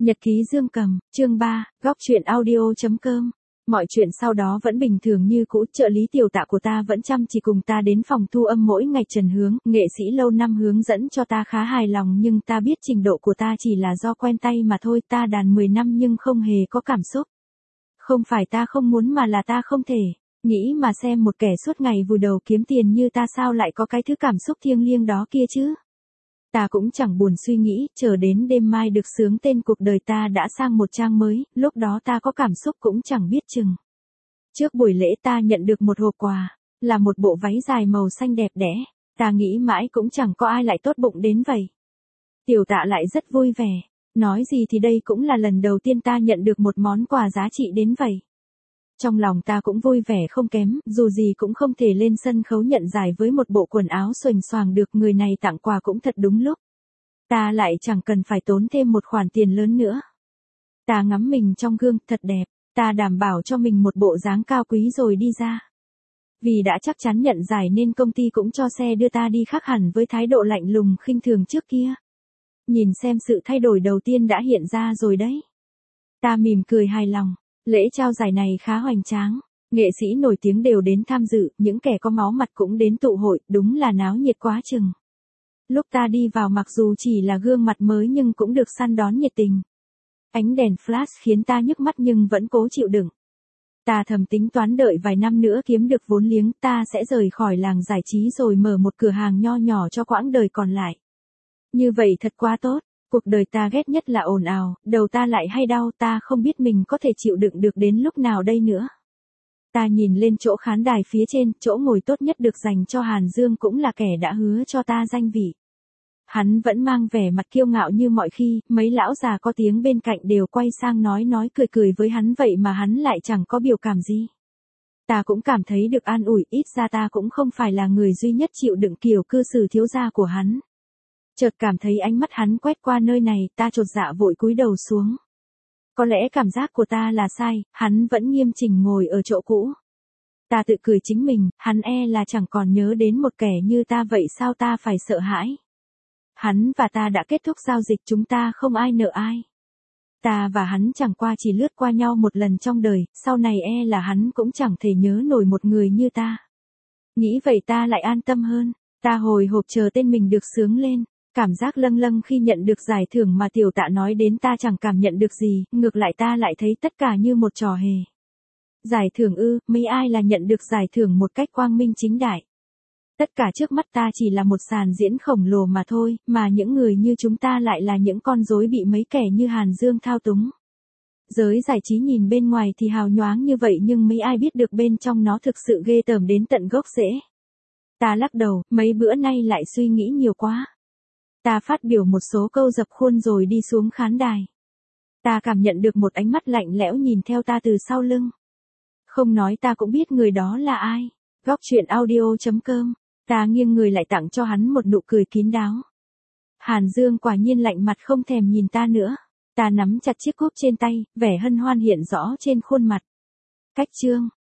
Nhật ký Dương Cầm, chương 3, góc truyện audio.com. Mọi chuyện sau đó vẫn bình thường như cũ, trợ lý tiểu tạ của ta vẫn chăm chỉ cùng ta đến phòng thu âm mỗi ngày. Trần Hướng, nghệ sĩ lâu năm hướng dẫn cho ta khá hài lòng, nhưng ta biết trình độ của ta chỉ là do quen tay mà thôi. Ta đàn 10 năm nhưng không hề có cảm xúc. Không phải ta không muốn mà là ta không thể. Nghĩ mà xem, một kẻ suốt ngày vùi đầu kiếm tiền như ta sao lại có cái thứ cảm xúc thiêng liêng đó kia chứ. Ta cũng chẳng buồn suy nghĩ, chờ đến đêm mai được sướng tên cuộc đời ta đã sang một trang mới, lúc đó ta có cảm xúc cũng chẳng biết chừng. Trước buổi lễ ta nhận được một hộp quà, là một bộ váy dài màu xanh đẹp đẽ, ta nghĩ mãi cũng chẳng có ai lại tốt bụng đến vậy. Tiểu tạ lại rất vui vẻ, nói gì thì đây cũng là lần đầu tiên ta nhận được một món quà giá trị đến vậy. Trong lòng ta cũng vui vẻ không kém, dù gì cũng không thể lên sân khấu nhận giải với một bộ quần áo xuềnh xoàng được, người này tặng quà cũng thật đúng lúc. Ta lại chẳng cần phải tốn thêm một khoản tiền lớn nữa. Ta ngắm mình trong gương, thật đẹp, ta đảm bảo cho mình một bộ dáng cao quý rồi đi ra. Vì đã chắc chắn nhận giải nên công ty cũng cho xe đưa ta đi, khác hẳn với thái độ lạnh lùng khinh thường trước kia. Nhìn xem, sự thay đổi đầu tiên đã hiện ra rồi đấy. Ta mỉm cười hài lòng. Lễ trao giải này khá hoành tráng, nghệ sĩ nổi tiếng đều đến tham dự, những kẻ có máu mặt cũng đến tụ hội, đúng là náo nhiệt quá chừng. Lúc ta đi vào, mặc dù chỉ là gương mặt mới nhưng cũng được săn đón nhiệt tình. Ánh đèn flash khiến ta nhức mắt nhưng vẫn cố chịu đựng. Ta thầm tính toán đợi vài năm nữa kiếm được vốn liếng, ta sẽ rời khỏi làng giải trí rồi mở một cửa hàng nho nhỏ cho quãng đời còn lại. Như vậy thật quá tốt. Cuộc đời ta ghét nhất là ồn ào, đầu ta lại hay đau, ta không biết mình có thể chịu đựng được đến lúc nào đây nữa. Ta nhìn lên chỗ khán đài phía trên, chỗ ngồi tốt nhất được dành cho Hàn Dương, cũng là kẻ đã hứa cho ta danh vị. Hắn vẫn mang vẻ mặt kiêu ngạo như mọi khi, mấy lão già có tiếng bên cạnh đều quay sang nói cười với hắn, vậy mà hắn lại chẳng có biểu cảm gì. Ta cũng cảm thấy được an ủi, ít ra ta cũng không phải là người duy nhất chịu đựng kiểu cư xử thiếu gia của hắn. Chợt cảm thấy ánh mắt hắn quét qua nơi này, ta chột dạ vội cúi đầu xuống. Có lẽ cảm giác của ta là sai, hắn vẫn nghiêm chỉnh ngồi ở chỗ cũ. Ta tự cười chính mình, hắn là chẳng còn nhớ đến một kẻ như ta vậy sao ta phải sợ hãi. Hắn và ta đã kết thúc giao dịch, chúng ta không ai nợ ai. Ta và hắn chẳng qua chỉ lướt qua nhau một lần trong đời, sau này là hắn cũng chẳng thể nhớ nổi một người như ta. Nghĩ vậy ta lại an tâm hơn, ta hồi hộp chờ tên mình được xướng lên. Cảm giác lâng lâng khi nhận được giải thưởng mà tiểu tạ nói đến ta chẳng cảm nhận được gì, ngược lại ta lại thấy tất cả như một trò hề. Giải thưởng ư, mấy ai là nhận được giải thưởng một cách quang minh chính đại. Tất cả trước mắt ta chỉ là một sàn diễn khổng lồ mà thôi, mà những người như chúng ta lại là những con rối bị mấy kẻ như Hàn Dương thao túng. Giới giải trí nhìn bên ngoài thì hào nhoáng như vậy nhưng mấy ai biết được bên trong nó thực sự ghê tởm đến tận gốc rễ. Ta lắc đầu, mấy bữa nay lại suy nghĩ nhiều quá. Ta phát biểu một số câu dập khuôn rồi đi xuống khán đài. Ta cảm nhận được một ánh mắt lạnh lẽo nhìn theo ta từ sau lưng. Không nói ta cũng biết người đó là ai. Góc truyện audio.com. Ta nghiêng người lại tặng cho hắn một nụ cười kín đáo. Hàn Dương quả nhiên lạnh mặt không thèm nhìn ta nữa. Ta nắm chặt chiếc cúp trên tay, vẻ hân hoan hiện rõ trên khuôn mặt. Cách chương.